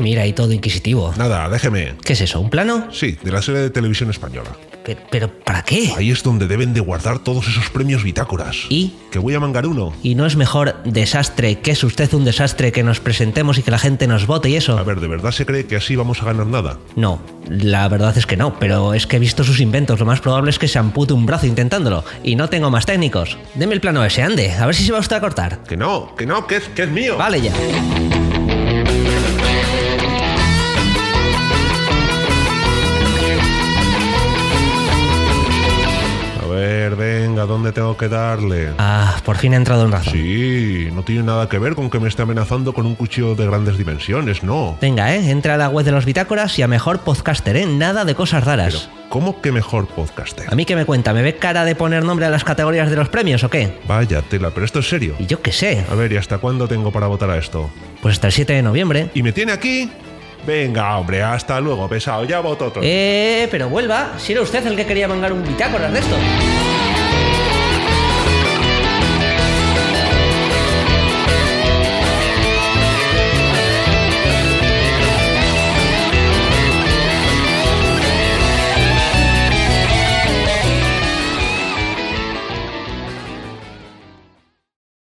mira y todo inquisitivo? Nada, déjeme. ¿Qué es eso, un plano? Sí, de la serie de televisión española. ¿Pero para qué? Ahí es donde deben de guardar todos esos premios bitácoras. ¿Y? Que voy a mangar uno. ¿Y no es mejor desastre, que es usted un desastre, que nos presentemos y que la gente nos vote y eso? A ver, ¿de verdad se cree que así vamos a ganar nada? No, la verdad es que no, pero es que he visto sus inventos. Lo más probable es que se ampute un brazo intentándolo. Y no tengo más técnicos. Deme el plano ese, ande, a ver si se va usted a cortar. Que no, que es mío. Vale ya. A ver, venga, ¿dónde tengo que darle? Ah, por fin ha entrado en razón. Sí, no tiene nada que ver con que me esté amenazando con un cuchillo de grandes dimensiones, no. Venga, entra a la web de los bitácoras y a mejor podcaster, nada de cosas raras. Pero, ¿cómo que mejor podcaster? ¿A mí qué me cuenta? ¿Me ve cara de poner nombre a las categorías de los premios o qué? Vaya tela, pero esto es serio. Y yo qué sé. A ver, ¿y hasta cuándo tengo para votar a esto? Pues hasta el 7 de noviembre. ¿Y me tiene aquí? Venga, hombre, hasta luego, pesado, ya voto otro. Pero vuelva, si era usted el que quería mangar un bitácoras de esto.